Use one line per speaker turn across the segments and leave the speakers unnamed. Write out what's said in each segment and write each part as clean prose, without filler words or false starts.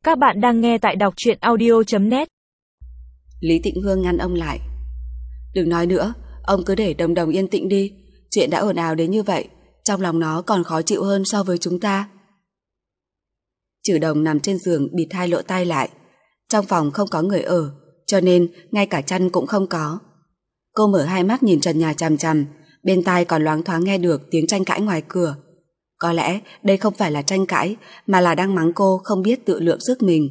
Các bạn đang nghe tại đọc truyện audio.net.
Lý Tịnh Hương ngăn ông lại. Đừng nói nữa, ông cứ để Đồng Đồng yên tĩnh đi. Chuyện đã ồn ào đến như vậy, trong lòng nó còn khó chịu hơn so với chúng ta. Trừ Đồng nằm trên giường bịt hai lỗ tai lại. Trong phòng không có người ở, cho nên ngay cả chăn cũng không có. Cô mở hai mắt nhìn trần nhà chằm chằm, bên tai còn loáng thoáng nghe được tiếng tranh cãi ngoài cửa. Có lẽ đây không phải là tranh cãi, mà là đang mắng cô không biết tự lượng sức mình.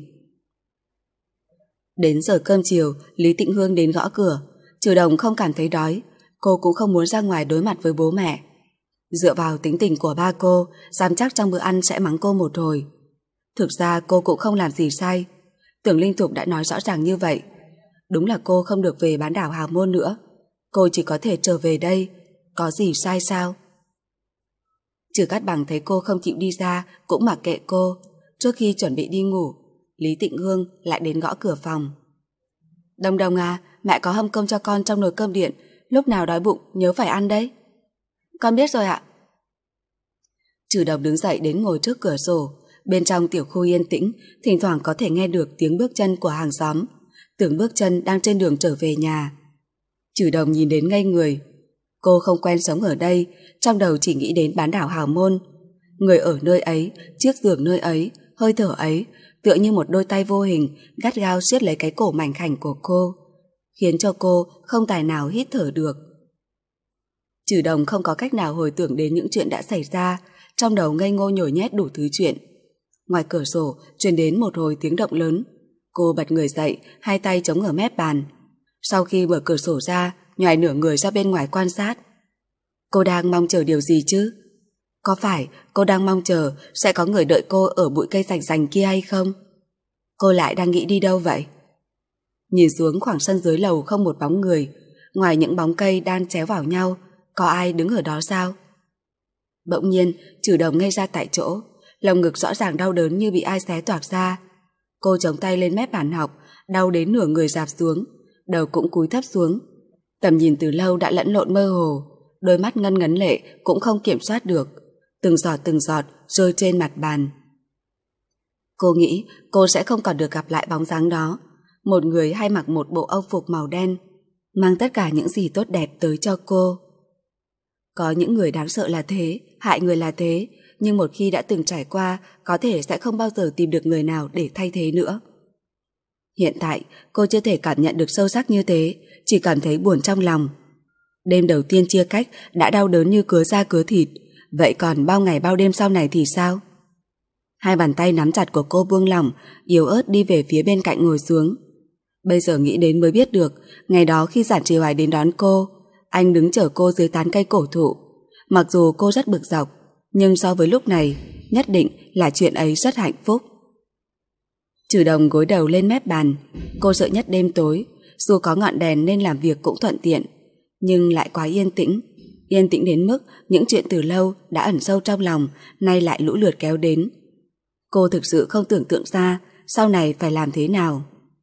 Đến giờ cơm chiều, Lý Tịnh Hương đến gõ cửa. Trừ Đồng không cảm thấy đói, cô cũng không muốn ra ngoài đối mặt với bố mẹ. Dựa vào tính tình của ba cô, dám chắc trong bữa ăn sẽ mắng cô một hồi. Thực ra cô cũng không làm gì sai. Tưởng Linh Thục đã nói rõ ràng như vậy. Đúng là cô không được về bán đảo Hào Môn nữa. Cô chỉ có thể trở về đây. Có gì sai sao? Trừ Cát Bằng thấy cô không chịu đi ra cũng mặc kệ cô. Trước khi chuẩn bị đi ngủ, Lý Tịnh Hương lại đến gõ cửa phòng. Đồng Đồng à, mẹ có hâm cơm cho con trong nồi cơm điện, lúc nào đói bụng nhớ phải ăn đấy. Con biết rồi ạ. Trừ Đồng đứng dậy đến ngồi trước cửa sổ. Bên trong tiểu khu yên tĩnh, thỉnh thoảng có thể nghe được tiếng bước chân của hàng xóm. Tưởng bước chân đang trên đường trở về nhà. Trừ Đồng nhìn đến ngây người. Cô không quen sống ở đây, trong đầu chỉ nghĩ đến bán đảo Hào Môn. Người ở nơi ấy, chiếc giường nơi ấy, hơi thở ấy, tựa như một đôi tay vô hình gắt gao siết lấy cái cổ mảnh khảnh của cô, khiến cho cô không tài nào hít thở được. Trừ Đồng không có cách nào hồi tưởng đến những chuyện đã xảy ra, trong đầu ngây ngô nhồi nhét đủ thứ chuyện. Ngoài cửa sổ truyền đến một hồi tiếng động lớn. Cô bật người dậy, hai tay chống ở mép bàn. Sau khi mở cửa sổ ra, nhoài nửa người ra bên ngoài quan sát. Cô đang mong chờ điều gì chứ? Có phải cô đang mong chờ sẽ có người đợi cô ở bụi cây rành rành kia hay không? Cô lại đang nghĩ đi đâu vậy? Nhìn xuống khoảng sân dưới lầu không một bóng người. Ngoài những bóng cây đan chéo vào nhau, có ai đứng ở đó sao? Bỗng nhiên Trừ Đồng ngây ra tại chỗ, lồng ngực rõ ràng đau đớn như bị ai xé toạc ra. Cô chống tay lên mép bàn học, đau đến nửa người rạp xuống, đầu cũng cúi thấp xuống. Tầm nhìn từ lâu đã lẫn lộn mơ hồ, đôi mắt ngân ngấn lệ cũng không kiểm soát được, từng giọt rơi trên mặt bàn. Cô nghĩ cô sẽ không còn được gặp lại bóng dáng đó, một người hay mặc một bộ âu phục màu đen, mang tất cả những gì tốt đẹp tới cho cô. Có những người đáng sợ là thế, hại người là thế, nhưng một khi đã từng trải qua, có thể sẽ không bao giờ tìm được người nào để thay thế nữa. Hiện tại, cô chưa thể cảm nhận được sâu sắc như thế, chỉ cảm thấy buồn trong lòng. Đêm đầu tiên chia cách đã đau đớn như cứa da cứa thịt, vậy còn bao ngày bao đêm sau này thì sao? Hai bàn tay nắm chặt của cô buông lỏng, yếu ớt đi về phía bên cạnh ngồi xuống. Bây giờ nghĩ đến mới biết được, ngày đó khi Giản Trì Hoài đến đón cô, anh đứng chờ cô dưới tán cây cổ thụ. Mặc dù cô rất bực dọc, nhưng so với lúc này, nhất định là chuyện ấy rất hạnh phúc. Trừ Đồng gối đầu lên mép bàn. Cô sợ nhất đêm tối, dù có ngọn đèn nên làm việc cũng thuận tiện, nhưng lại quá yên tĩnh. Yên tĩnh đến mức những chuyện từ lâu đã ẩn sâu trong lòng nay lại lũ lượt kéo đến. Cô thực sự không tưởng tượng ra sau này phải làm thế nào.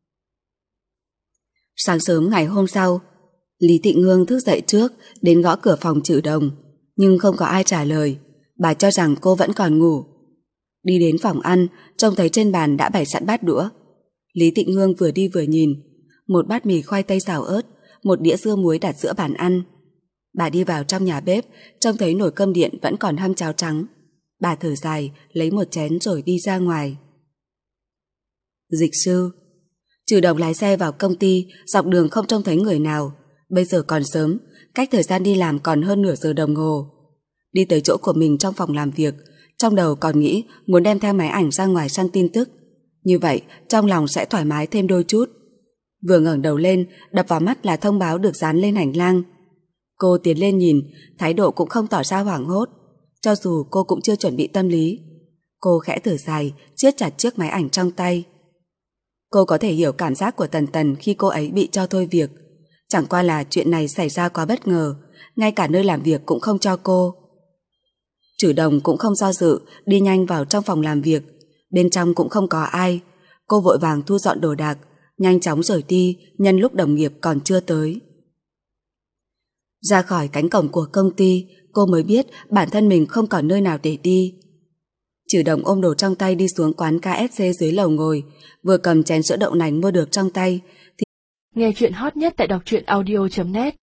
Sáng sớm ngày hôm sau, Lý Tịnh Hương thức dậy trước đến gõ cửa phòng Trừ Đồng, nhưng không có ai trả lời. Bà cho rằng cô vẫn còn ngủ. Đi đến phòng ăn, trông thấy trên bàn đã bày sẵn bát đũa. Lý Tịnh Hương vừa đi vừa nhìn. Một bát mì khoai tây xào ớt, một đĩa dưa muối đặt giữa bàn ăn. Bà đi vào trong nhà bếp, trông thấy nồi cơm điện vẫn còn hâm cháo trắng. Bà thở dài, lấy một chén rồi đi ra ngoài. Dịch sư. Trừ Đồng lái xe vào công ty, dọc đường không trông thấy người nào. Bây giờ còn sớm, cách thời gian đi làm còn hơn nửa giờ đồng hồ. Đi tới chỗ của mình trong phòng làm việc, trong đầu còn nghĩ muốn đem theo máy ảnh ra ngoài săn tin tức. Như vậy, trong lòng sẽ thoải mái thêm đôi chút. Vừa ngẩng đầu lên, đập vào mắt là thông báo được dán lên hành lang. Cô tiến lên nhìn, thái độ cũng không tỏ ra hoảng hốt. Cho dù cô cũng chưa chuẩn bị tâm lý. Cô khẽ thở dài, siết chặt chiếc máy ảnh trong tay. Cô có thể hiểu cảm giác của Tần Tần khi cô ấy bị cho thôi việc. Chẳng qua là chuyện này xảy ra quá bất ngờ, ngay cả nơi làm việc cũng không cho cô. Trừ Đồng cũng không do dự, đi nhanh vào trong phòng làm việc. Bên trong cũng không có ai. Cô vội vàng thu dọn đồ đạc, nhanh chóng rời đi nhân lúc đồng nghiệp còn chưa tới. Ra khỏi cánh cổng của công ty, cô mới biết bản thân mình không còn nơi nào để đi. Trừ Đồng ôm đồ trong tay đi xuống quán KFC dưới lầu ngồi, vừa cầm chén sữa đậu nành mua được trong tay.
Nghe chuyện hot nhất tại đọc truyện audio.net